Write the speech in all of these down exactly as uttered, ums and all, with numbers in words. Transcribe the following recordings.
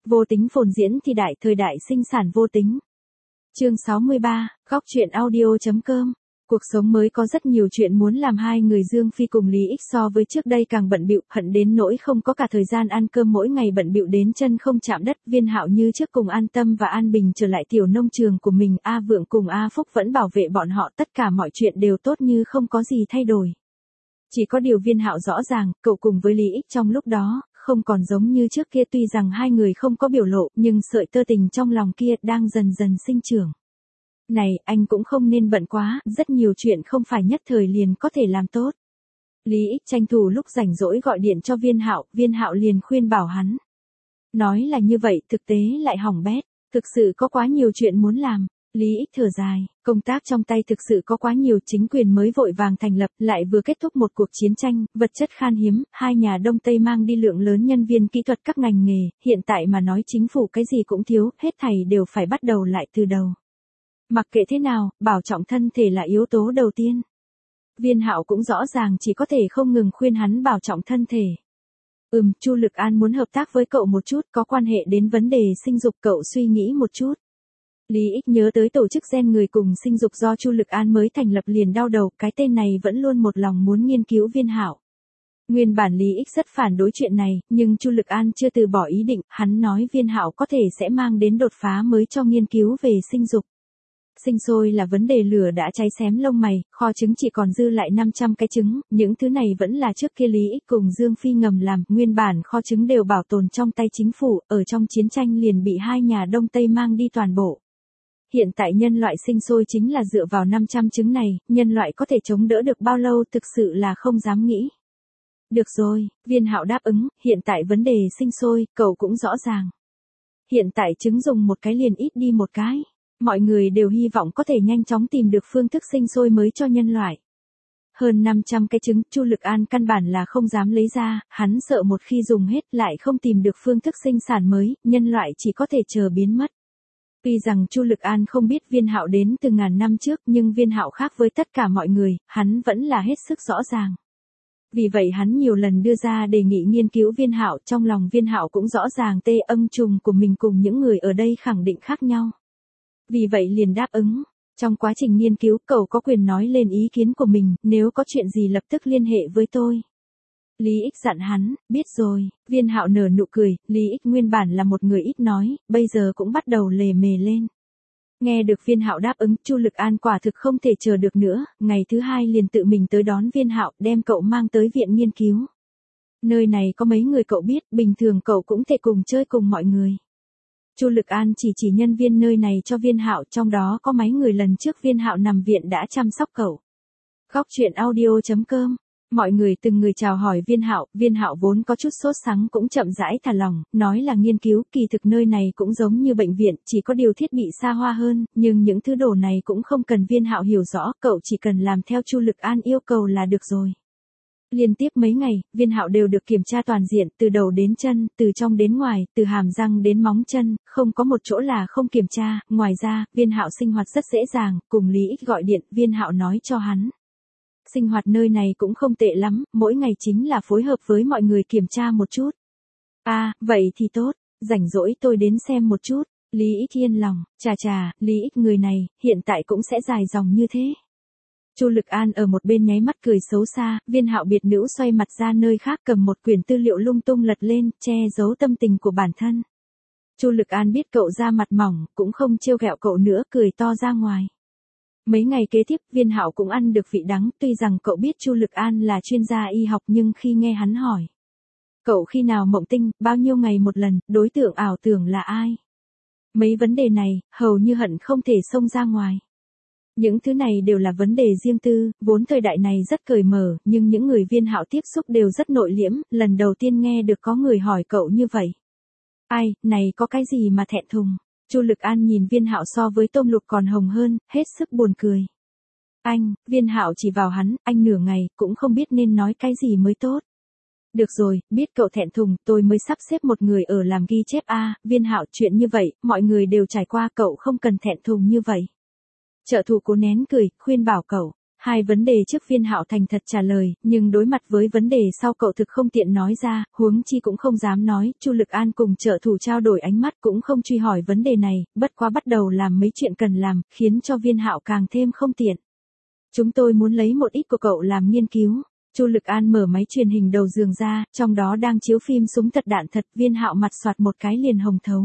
Vô tính phồn diễn thì đại, thời đại sinh sản vô tính. Chương sáu mươi ba, góc truyện audio.com. Cuộc sống mới có rất nhiều chuyện muốn làm, hai người Dương Phi cùng Lý Ích so với trước đây càng bận bịu, hận đến nỗi không có cả thời gian ăn cơm, mỗi ngày bận bịu đến chân không chạm đất. Viên Hạo như trước cùng an tâm và an bình trở lại tiểu nông trường của mình, A Vượng cùng A Phúc vẫn bảo vệ bọn họ, tất cả mọi chuyện đều tốt như không có gì thay đổi. Chỉ có điều Viên Hạo rõ ràng, cậu cùng với Lý Ích trong lúc đó, không còn giống như trước kia, tuy rằng hai người không có biểu lộ, nhưng sợi tơ tình trong lòng kia đang dần dần sinh trưởng. Này, anh cũng không nên bận quá, rất nhiều chuyện không phải nhất thời liền có thể làm tốt. Lý Ích tranh thủ lúc rảnh rỗi gọi điện cho Viên Hạo, Viên Hạo liền khuyên bảo hắn. Nói là như vậy, thực tế lại hỏng bét, thực sự có quá nhiều chuyện muốn làm. Lý Ích thở dài, công tác trong tay thực sự có quá nhiều, chính quyền mới vội vàng thành lập, lại vừa kết thúc một cuộc chiến tranh, vật chất khan hiếm, hai nhà Đông Tây mang đi lượng lớn nhân viên kỹ thuật các ngành nghề, hiện tại mà nói chính phủ cái gì cũng thiếu, hết thảy đều phải bắt đầu lại từ đầu. Mặc kệ thế nào, bảo trọng thân thể là yếu tố đầu tiên. Viên Hạo cũng rõ ràng chỉ có thể không ngừng khuyên hắn bảo trọng thân thể. Ừm, Chu Lực An muốn hợp tác với cậu một chút, có quan hệ đến vấn đề sinh dục, cậu suy nghĩ một chút. Lý Ích nhớ tới tổ chức gen người cùng sinh dục do Chu Lực An mới thành lập liền đau đầu, cái tên này vẫn luôn một lòng muốn nghiên cứu Viên Hạo. Nguyên bản Lý Ích rất phản đối chuyện này, nhưng Chu Lực An chưa từ bỏ ý định, hắn nói Viên Hạo có thể sẽ mang đến đột phá mới cho nghiên cứu về sinh dục. Sinh sôi là vấn đề, lửa đã cháy xém lông mày, kho trứng chỉ còn dư lại năm trăm cái trứng, những thứ này vẫn là trước kia Lý Ích cùng Dương Phi ngầm làm, nguyên bản kho trứng đều bảo tồn trong tay chính phủ, ở trong chiến tranh liền bị hai nhà Đông Tây mang đi toàn bộ. Hiện tại nhân loại sinh sôi chính là dựa vào năm trăm trứng này, nhân loại có thể chống đỡ được bao lâu thực sự là không dám nghĩ. Được rồi, Viên Hạo đáp ứng, hiện tại vấn đề sinh sôi, cậu cũng rõ ràng. Hiện tại trứng dùng một cái liền ít đi một cái. Mọi người đều hy vọng có thể nhanh chóng tìm được phương thức sinh sôi mới cho nhân loại. Hơn năm trăm cái trứng, Chu Lực An căn bản là không dám lấy ra, hắn sợ một khi dùng hết lại không tìm được phương thức sinh sản mới, nhân loại chỉ có thể chờ biến mất. Tuy rằng Chu Lực An không biết Viên Hạo đến từ ngàn năm trước, nhưng Viên Hạo khác với tất cả mọi người, hắn vẫn là hết sức rõ ràng. Vì vậy hắn nhiều lần đưa ra đề nghị nghiên cứu Viên Hạo, trong lòng Viên Hạo cũng rõ ràng tê âm trùng của mình cùng những người ở đây khẳng định khác nhau. Vì vậy liền đáp ứng. Trong quá trình nghiên cứu, cậu có quyền nói lên ý kiến của mình, nếu có chuyện gì lập tức liên hệ với tôi. Lý Ích dặn hắn, biết rồi. Viên Hạo nở nụ cười, Lý Ích nguyên bản là một người ít nói, bây giờ cũng bắt đầu lề mề lên. Nghe được Viên Hạo đáp ứng, Chu Lực An quả thực không thể chờ được nữa, ngày thứ hai liền tự mình tới đón Viên Hạo, đem cậu mang tới viện nghiên cứu. Nơi này có mấy người cậu biết, bình thường cậu cũng thể cùng chơi cùng mọi người. Chu Lực An chỉ chỉ nhân viên nơi này cho Viên Hạo, trong đó có mấy người lần trước Viên Hạo nằm viện đã chăm sóc cậu. Góc truyện audio.com. Mọi người từng người chào hỏi Viên Hạo, Viên Hạo vốn có chút sốt sắng cũng chậm rãi thả lỏng, nói là nghiên cứu, kỳ thực nơi này cũng giống như bệnh viện, chỉ có điều thiết bị xa hoa hơn, nhưng những thứ đồ này cũng không cần Viên Hạo hiểu rõ, cậu chỉ cần làm theo Chu Lực An yêu cầu là được rồi. Liên tiếp mấy ngày, Viên Hạo đều được kiểm tra toàn diện, từ đầu đến chân, từ trong đến ngoài, từ hàm răng đến móng chân, không có một chỗ là không kiểm tra. Ngoài ra, Viên Hạo sinh hoạt rất dễ dàng, cùng Lý Ích gọi điện, Viên Hạo nói cho hắn. Sinh hoạt nơi này cũng không tệ lắm, mỗi ngày chính là phối hợp với mọi người kiểm tra một chút. À, vậy thì tốt, rảnh rỗi tôi đến xem một chút. Lý Ích yên lòng, chà chà, Lý Ích người này, hiện tại cũng sẽ dài dòng như thế. Chu Lực An ở một bên nháy mắt cười xấu xa, Viên Hạo biệt nữ xoay mặt ra nơi khác cầm một quyển tư liệu lung tung lật lên, che giấu tâm tình của bản thân. Chu Lực An biết cậu da mặt mỏng, cũng không trêu ghẹo cậu nữa, cười to ra ngoài. Mấy ngày kế tiếp, Viên Hạo cũng ăn được vị đắng, tuy rằng cậu biết Chu Lực An là chuyên gia y học nhưng khi nghe hắn hỏi. Cậu khi nào mộng tinh, bao nhiêu ngày một lần, đối tượng ảo tưởng là ai? Mấy vấn đề này, hầu như hận không thể xông ra ngoài. Những thứ này đều là vấn đề riêng tư, vốn thời đại này rất cởi mở, nhưng những người Viên Hạo tiếp xúc đều rất nội liễm, lần đầu tiên nghe được có người hỏi cậu như vậy. Ai, này có cái gì mà thẹn thùng? Chu Lực An nhìn Viên Hạo so với tôm luộc còn hồng hơn, hết sức buồn cười. Anh, Viên Hạo chỉ vào hắn, anh nửa ngày, cũng không biết nên nói cái gì mới tốt. Được rồi, biết cậu thẹn thùng, tôi mới sắp xếp một người ở làm ghi chép a. À, Viên Hạo, chuyện như vậy, mọi người đều trải qua, cậu không cần thẹn thùng như vậy. Trợ thủ cố nén cười, khuyên bảo cậu. Hai vấn đề trước Viên Hạo thành thật trả lời, nhưng đối mặt với vấn đề sau cậu thực không tiện nói ra, huống chi cũng không dám nói. Chu Lực An cùng trợ thủ trao đổi ánh mắt cũng không truy hỏi vấn đề này, bất quá bắt đầu làm mấy chuyện cần làm, khiến cho Viên Hạo càng thêm không tiện. Chúng tôi muốn lấy một ít của cậu làm nghiên cứu. Chu Lực An mở máy truyền hình đầu giường ra, trong đó đang chiếu phim súng thật đạn thật. Viên Hạo mặt soạt một cái liền hồng thấu.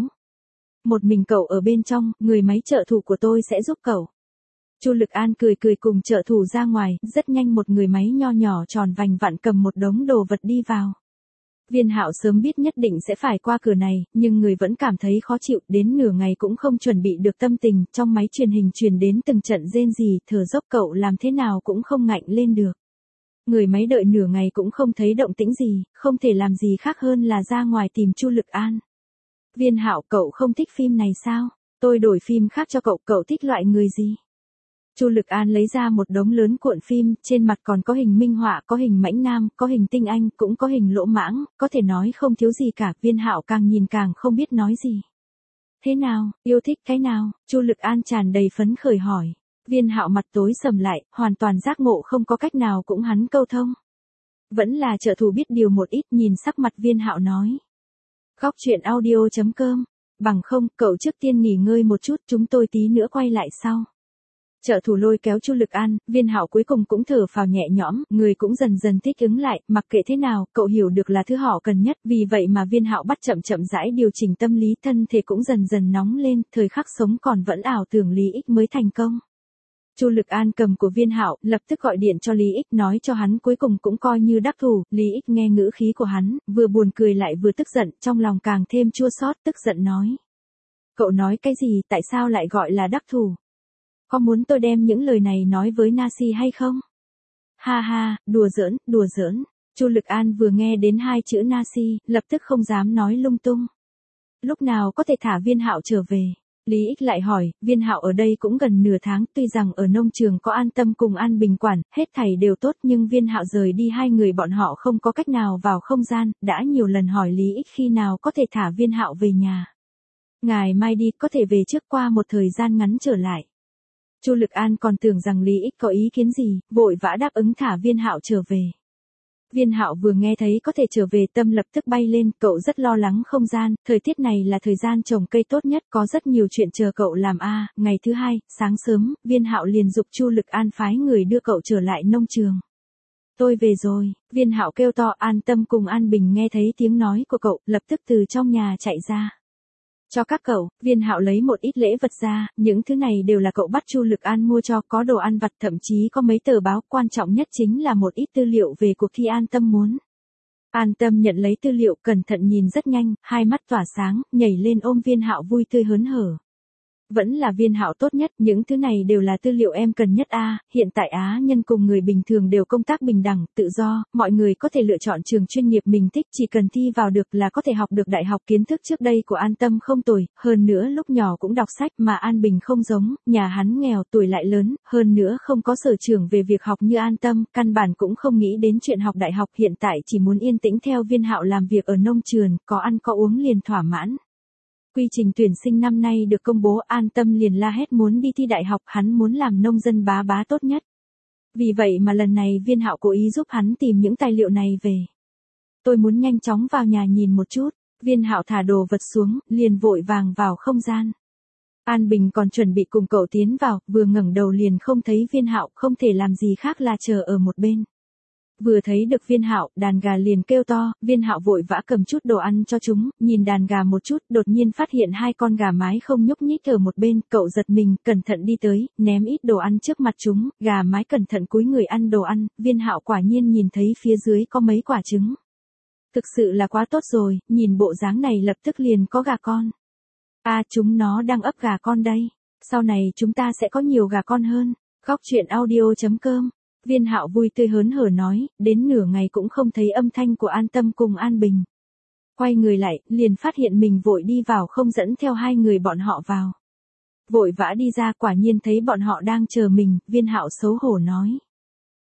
Một mình cậu ở bên trong, người máy trợ thủ của tôi sẽ giúp cậu. Chu Lực An cười cười cùng trợ thủ ra ngoài, rất nhanh một người máy nho nhỏ tròn vành vặn cầm một đống đồ vật đi vào. Viên Hạo sớm biết nhất định sẽ phải qua cửa này, nhưng người vẫn cảm thấy khó chịu, đến nửa ngày cũng không chuẩn bị được tâm tình, trong máy truyền hình truyền đến từng trận rên rỉ, thở dốc cậu làm thế nào cũng không ngạnh lên được. Người máy đợi nửa ngày cũng không thấy động tĩnh gì, không thể làm gì khác hơn là ra ngoài tìm Chu Lực An. Viên Hạo, cậu không thích phim này sao? Tôi đổi phim khác cho cậu, cậu thích loại người gì? Chu Lực An lấy ra một đống lớn cuộn phim, trên mặt còn có hình minh họa, có hình mãnh nam, có hình tinh anh, cũng có hình lỗ mãng, có thể nói không thiếu gì cả. Viên Hạo càng nhìn càng không biết nói gì. Thế nào, yêu thích cái nào? Chu Lực An tràn đầy phấn khởi hỏi. Viên Hạo mặt tối sầm lại, hoàn toàn giác ngộ không có cách nào cũng hắn câu thông. Vẫn là trợ thủ biết điều một ít, nhìn sắc mặt Viên Hạo nói. Góc truyện audio chấm com, bằng không, cậu trước tiên nghỉ ngơi một chút, chúng tôi tí nữa quay lại sau. Trợ thủ lôi kéo Chu Lực An, Viên Hạo cuối cùng cũng thở phào nhẹ nhõm, người cũng dần dần thích ứng lại, mặc kệ thế nào, cậu hiểu được là thứ họ cần nhất, vì vậy mà Viên Hạo bắt chậm chậm rãi điều chỉnh tâm lý, thân thể cũng dần dần nóng lên, thời khắc sống còn vẫn ảo tưởng Lý Ích mới thành công. Chu Lực An cầm của Viên Hạo, lập tức gọi điện cho Lý Ích nói cho hắn cuối cùng cũng coi như đắc thủ. Lý Ích nghe ngữ khí của hắn, vừa buồn cười lại vừa tức giận, trong lòng càng thêm chua xót, tức giận nói. Cậu nói cái gì, tại sao lại gọi là đắc thủ? Có muốn tôi đem những lời này nói với Nasi hay không? Ha ha, đùa giỡn, đùa giỡn. Chu Lực An vừa nghe đến hai chữ Nasi, lập tức không dám nói lung tung. Lúc nào có thể thả Viên Hạo trở về? Lý Ích lại hỏi, Viên Hạo ở đây cũng gần nửa tháng, tuy rằng ở nông trường có An Tâm cùng An Bình quản, hết thảy đều tốt, nhưng Viên Hạo rời đi hai người bọn họ không có cách nào vào không gian, đã nhiều lần hỏi Lý Ích khi nào có thể thả Viên Hạo về nhà. Ngày mai đi, có thể về trước qua một thời gian ngắn trở lại. Chu Lực An còn tưởng rằng Lý Ích có ý kiến gì, vội vã đáp ứng thả Viên Hạo trở về. Viên Hạo vừa nghe thấy có thể trở về tâm lập tức bay lên, cậu rất lo lắng không gian, thời tiết này là thời gian trồng cây tốt nhất, có rất nhiều chuyện chờ cậu làm a. À, ngày thứ hai, sáng sớm, Viên Hạo liền giục Chu Lực An phái người đưa cậu trở lại nông trường. Tôi về rồi, Viên Hạo kêu to. An Tâm cùng An Bình nghe thấy tiếng nói của cậu, lập tức từ trong nhà chạy ra. Cho các cậu, Viên Hạo lấy một ít lễ vật ra, những thứ này đều là cậu bắt Chu Lực An mua cho, có đồ ăn vặt, thậm chí có mấy tờ báo, quan trọng nhất chính là một ít tư liệu về cuộc thi An Tâm muốn. An Tâm nhận lấy tư liệu, cẩn thận nhìn rất nhanh, hai mắt tỏa sáng, nhảy lên ôm Viên Hạo vui tươi hớn hở. Vẫn là Viên Hạo tốt nhất, những thứ này đều là tư liệu em cần nhất a. À, hiện tại Á nhân cùng người bình thường đều công tác bình đẳng, tự do, mọi người có thể lựa chọn trường chuyên nghiệp mình thích, chỉ cần thi vào được là có thể học được đại học. Kiến thức trước đây của An Tâm không tồi, hơn nữa lúc nhỏ cũng đọc sách, mà An Bình không giống, nhà hắn nghèo, tuổi lại lớn, hơn nữa không có sở trường về việc học như An Tâm, căn bản cũng không nghĩ đến chuyện học đại học, hiện tại chỉ muốn yên tĩnh theo Viên Hạo làm việc ở nông trường, có ăn có uống liền thỏa mãn. Quy trình tuyển sinh năm nay được công bố, An Tâm liền la hét muốn đi thi đại học, hắn muốn làm nông dân bá bá tốt nhất. Vì vậy mà lần này Viên Hạo cố ý giúp hắn tìm những tài liệu này về. Tôi muốn nhanh chóng vào nhà nhìn một chút. Viên Hạo thả đồ vật xuống, liền vội vàng vào không gian. An Bình còn chuẩn bị cùng cậu tiến vào, vừa ngẩng đầu liền không thấy Viên Hạo, không thể làm gì khác là chờ ở một bên. Vừa thấy được Viên Hạo, đàn gà liền kêu to, Viên Hạo vội vã cầm chút đồ ăn cho chúng, nhìn đàn gà một chút, đột nhiên phát hiện hai con gà mái không nhúc nhích ở một bên, cậu giật mình, cẩn thận đi tới, ném ít đồ ăn trước mặt chúng, gà mái cẩn thận cúi người ăn đồ ăn, Viên Hạo quả nhiên nhìn thấy phía dưới có mấy quả trứng. Thực sự là quá tốt rồi, nhìn bộ dáng này lập tức liền có gà con. A à, chúng nó đang ấp gà con đây, sau này chúng ta sẽ có nhiều gà con hơn. Góc truyện audio chấm com. Viên Hạo vui tươi hớn hở nói, đến nửa ngày cũng không thấy âm thanh của An Tâm cùng An Bình. Quay người lại, liền phát hiện mình vội đi vào không dẫn theo hai người bọn họ vào. Vội vã đi ra, quả nhiên thấy bọn họ đang chờ mình, Viên Hạo xấu hổ nói.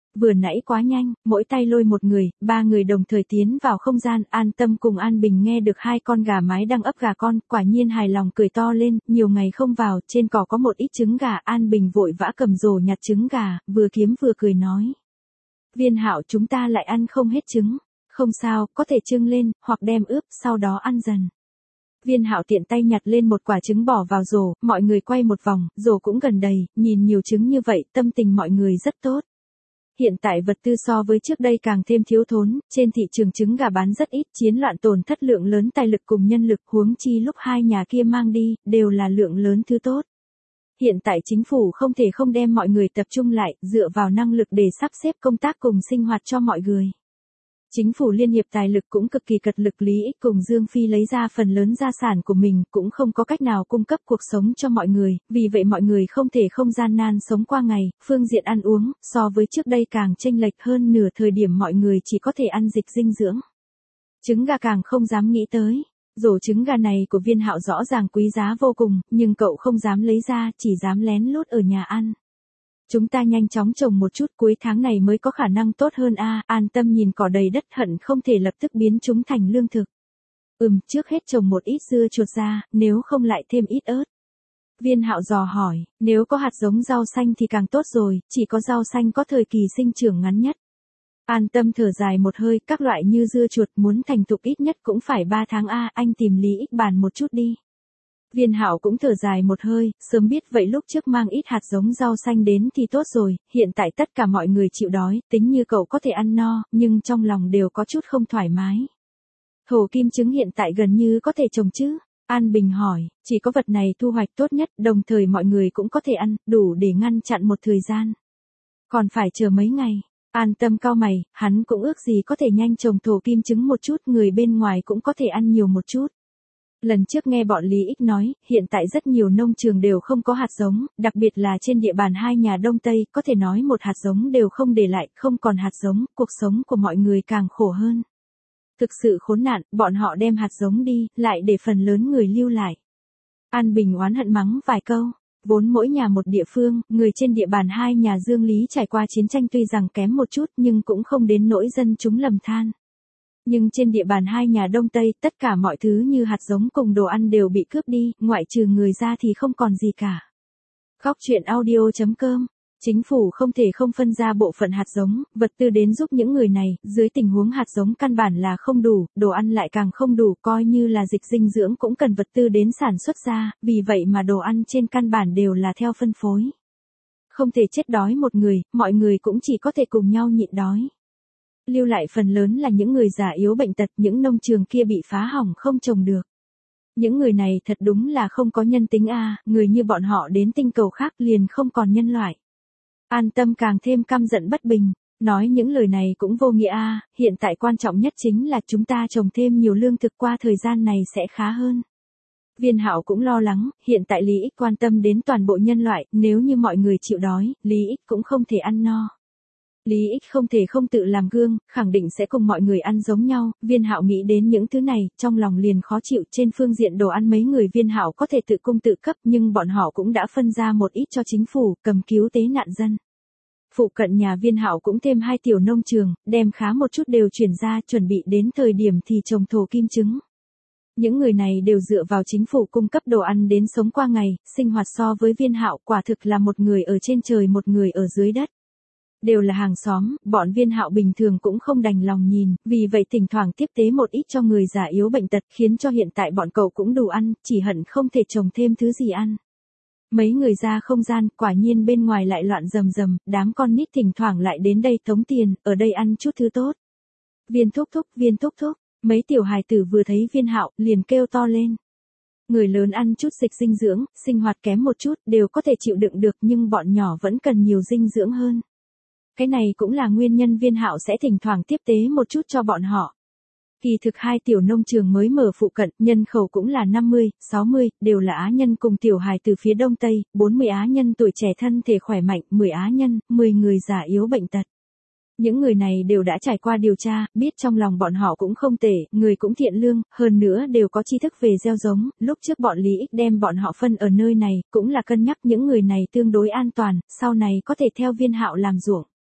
Vừa nãy quá nhanh, mỗi tay lôi một người, ba người đồng thời tiến vào không gian. An Tâm cùng An Bình nghe được hai con gà mái đang ấp gà con, quả nhiên hài lòng cười to lên, nhiều ngày không vào, trên cỏ có một ít trứng gà. An Bình vội vã cầm rổ nhặt trứng gà, vừa kiếm vừa cười nói. Viên Hạo, chúng ta lại ăn không hết trứng. Không sao, có thể trưng lên, hoặc đem ướp, sau đó ăn dần. Viên Hạo tiện tay nhặt lên một quả trứng bỏ vào rổ, mọi người quay một vòng, rổ cũng gần đầy, nhìn nhiều trứng như vậy, tâm tình mọi người rất tốt. Hiện tại vật tư so với trước đây càng thêm thiếu thốn, trên thị trường trứng gà bán rất ít, chiến loạn tổn thất lượng lớn tài lực cùng nhân lực, huống chi lúc hai nhà kia mang đi, đều là lượng lớn thứ tốt. Hiện tại chính phủ không thể không đem mọi người tập trung lại, dựa vào năng lực để sắp xếp công tác cùng sinh hoạt cho mọi người. Chính phủ liên hiệp tài lực cũng cực kỳ cật lực, Lý Ích cùng Dương Phi lấy ra phần lớn gia sản của mình, cũng không có cách nào cung cấp cuộc sống cho mọi người, vì vậy mọi người không thể không gian nan sống qua ngày, phương diện ăn uống, so với trước đây càng chênh lệch hơn nửa, thời điểm mọi người chỉ có thể ăn dịch dinh dưỡng. Trứng gà càng không dám nghĩ tới. Rổ trứng gà này của Viên Hạo rõ ràng quý giá vô cùng, nhưng cậu không dám lấy ra, chỉ dám lén lút ở nhà ăn. Chúng ta nhanh chóng trồng một chút, cuối tháng này mới có khả năng tốt hơn a. À, An Tâm nhìn cỏ đầy đất hận không thể lập tức biến chúng thành lương thực. Ừm, trước hết trồng một ít dưa chuột ra, nếu không lại thêm ít ớt. Viên Hạo dò hỏi, nếu có hạt giống rau xanh thì càng tốt rồi, chỉ có rau xanh có thời kỳ sinh trưởng ngắn nhất. An Tâm thở dài một hơi, các loại như dưa chuột muốn thành thục ít nhất cũng phải ba tháng a, à, anh tìm Lý Ích bàn một chút đi. Viên Hạo cũng thở dài một hơi, sớm biết vậy lúc trước mang ít hạt giống rau xanh đến thì tốt rồi, hiện tại tất cả mọi người chịu đói, tính như cậu có thể ăn no, nhưng trong lòng đều có chút không thoải mái. Thổ kim trứng hiện tại gần như có thể trồng chứ? An Bình hỏi, chỉ có vật này thu hoạch tốt nhất, đồng thời mọi người cũng có thể ăn, đủ để ngăn chặn một thời gian. Còn phải chờ mấy ngày. An Tâm cau mày, hắn cũng ước gì có thể nhanh trồng thổ kim trứng một chút, người bên ngoài cũng có thể ăn nhiều một chút. Lần trước nghe bọn Lý Ích nói, hiện tại rất nhiều nông trường đều không có hạt giống, đặc biệt là trên địa bàn hai nhà Đông Tây, có thể nói một hạt giống đều không để lại, không còn hạt giống, cuộc sống của mọi người càng khổ hơn. Thực sự khốn nạn, bọn họ đem hạt giống đi, lại để phần lớn người lưu lại. An Bình oán hận mắng vài câu. Vốn mỗi nhà một địa phương, người trên địa bàn hai nhà Dương Lý trải qua chiến tranh tuy rằng kém một chút nhưng cũng không đến nỗi dân chúng lầm than. Nhưng trên địa bàn hai nhà Đông Tây, tất cả mọi thứ như hạt giống cùng đồ ăn đều bị cướp đi, ngoại trừ người ra thì không còn gì cả. Góc truyện audio chấm com. Chính phủ không thể không phân ra bộ phận hạt giống, vật tư đến giúp những người này, dưới tình huống hạt giống căn bản là không đủ, đồ ăn lại càng không đủ, coi như là dịch dinh dưỡng cũng cần vật tư đến sản xuất ra, vì vậy mà đồ ăn trên căn bản đều là theo phân phối. Không thể chết đói một người, mọi người cũng chỉ có thể cùng nhau nhịn đói. Lưu lại phần lớn là những người già yếu bệnh tật, những nông trường kia bị phá hỏng không trồng được. Những người này thật đúng là không có nhân tính a, à, người như bọn họ đến tinh cầu khác liền không còn nhân loại. An Tâm càng thêm căm giận bất bình, nói những lời này cũng vô nghĩa a, à, hiện tại quan trọng nhất chính là chúng ta trồng thêm nhiều lương thực, qua thời gian này sẽ khá hơn. Viên Hạo cũng lo lắng, hiện tại Lý Ích quan tâm đến toàn bộ nhân loại, nếu như mọi người chịu đói, Lý Ích cũng không thể ăn no. Lý Ích không thể không tự làm gương, khẳng định sẽ cùng mọi người ăn giống nhau. Viên Hạo nghĩ đến những thứ này, trong lòng liền khó chịu. Trên phương diện đồ ăn mấy người Viên Hạo có thể tự cung tự cấp, nhưng bọn họ cũng đã phân ra một ít cho chính phủ, cầm cứu tế nạn dân. Phụ cận nhà Viên Hạo cũng thêm hai tiểu nông trường, đem khá một chút đều chuyển ra, chuẩn bị đến thời điểm thì trồng thổ kim trứng. Những người này đều dựa vào chính phủ cung cấp đồ ăn đến sống qua ngày, sinh hoạt so với Viên Hạo quả thực là một người ở trên trời một người ở dưới đất. Đều là hàng xóm, bọn Viên Hạo bình thường cũng không đành lòng nhìn, vì vậy thỉnh thoảng tiếp tế một ít cho người già yếu bệnh tật, khiến cho hiện tại bọn cậu cũng đủ ăn, chỉ hận không thể trồng thêm thứ gì ăn. Mấy người ra không gian, quả nhiên bên ngoài lại loạn rầm rầm, đám con nít thỉnh thoảng lại đến đây tống tiền, ở đây ăn chút thứ tốt. Viên thúc thúc, viên thúc thúc, mấy tiểu hài tử vừa thấy Viên Hạo, liền kêu to lên. Người lớn ăn chút dịch dinh dưỡng, sinh hoạt kém một chút, đều có thể chịu đựng được, nhưng bọn nhỏ vẫn cần nhiều dinh dưỡng hơn. Cái này cũng là nguyên nhân Viên Hạo sẽ thỉnh thoảng tiếp tế một chút cho bọn họ. Kỳ thực hai tiểu nông trường mới mở phụ cận, nhân khẩu cũng là năm mươi, sáu mươi, đều là Á nhân cùng tiểu hài từ phía Đông Tây, bốn mươi Á nhân tuổi trẻ thân thể khỏe mạnh, mười Á nhân, mười người già yếu bệnh tật. Những người này đều đã trải qua điều tra, biết trong lòng bọn họ cũng không tệ, người cũng thiện lương, hơn nữa đều có tri thức về gieo giống, lúc trước bọn Lý Ích đem bọn họ phân ở nơi này, cũng là cân nhắc những người này tương đối an toàn, sau này có thể theo Viên Hạo làm ruộng.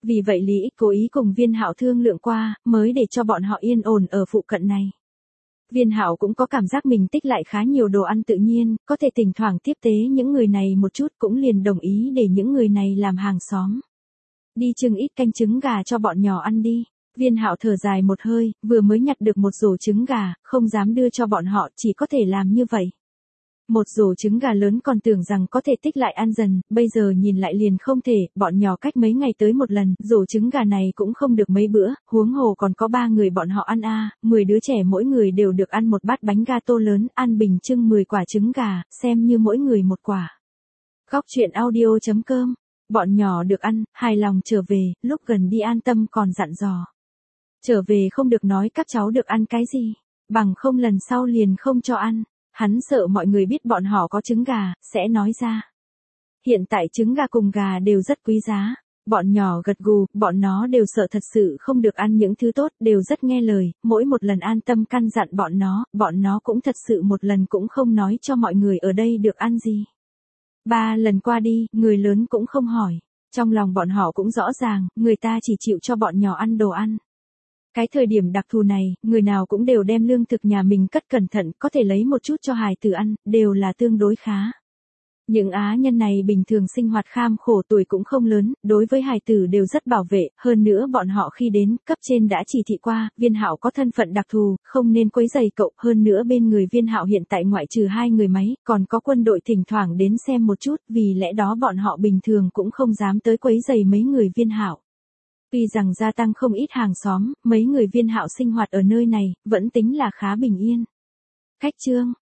Vì vậy Lý Ích cố ý cùng Viên Hạo thương lượng qua, mới để cho bọn họ yên ổn ở phụ cận này. Viên Hạo cũng có cảm giác mình tích lại khá nhiều đồ ăn tự nhiên, có thể thỉnh thoảng tiếp tế những người này một chút, cũng liền đồng ý để những người này làm hàng xóm. Đi chừng ít canh trứng gà cho bọn nhỏ ăn đi. Viên Hạo thở dài một hơi, vừa mới nhặt được một rổ trứng gà, không dám đưa cho bọn họ, chỉ có thể làm như vậy. Một rổ trứng gà lớn còn tưởng rằng có thể tích lại ăn dần, bây giờ nhìn lại liền không thể, bọn nhỏ cách mấy ngày tới một lần, rổ trứng gà này cũng không được mấy bữa, huống hồ còn có ba người bọn họ ăn a, à, mười đứa trẻ mỗi người đều được ăn một bát bánh gato lớn, ăn bình trưng mười quả trứng gà, xem như mỗi người một quả. Góc truyện audio chấm com, bọn nhỏ được ăn, hài lòng trở về, lúc gần đi an tâm còn dặn dò. Trở về không được nói các cháu được ăn cái gì, bằng không lần sau liền không cho ăn. Hắn sợ mọi người biết bọn họ có trứng gà, sẽ nói ra. Hiện tại trứng gà cùng gà đều rất quý giá. Bọn nhỏ gật gù, bọn nó đều sợ thật sự không được ăn những thứ tốt, đều rất nghe lời, mỗi một lần an tâm căn dặn bọn nó, bọn nó cũng thật sự một lần cũng không nói cho mọi người ở đây được ăn gì. Ba lần qua đi, người lớn cũng không hỏi. Trong lòng bọn họ cũng rõ ràng, người ta chỉ chịu cho bọn nhỏ ăn đồ ăn. Cái thời điểm đặc thù này, người nào cũng đều đem lương thực nhà mình cất cẩn thận, có thể lấy một chút cho hài tử ăn, đều là tương đối khá. Những á nhân này bình thường sinh hoạt kham khổ, tuổi cũng không lớn, đối với hài tử đều rất bảo vệ, hơn nữa bọn họ khi đến, cấp trên đã chỉ thị qua, Viên Hạo có thân phận đặc thù, không nên quấy rầy cậu, hơn nữa bên người Viên Hạo hiện tại ngoại trừ hai người máy, còn có quân đội thỉnh thoảng đến xem một chút, vì lẽ đó bọn họ bình thường cũng không dám tới quấy rầy mấy người Viên Hạo. Tuy rằng gia tăng không ít hàng xóm, mấy người Viên Hạo sinh hoạt ở nơi này, vẫn tính là khá bình yên. Khách chương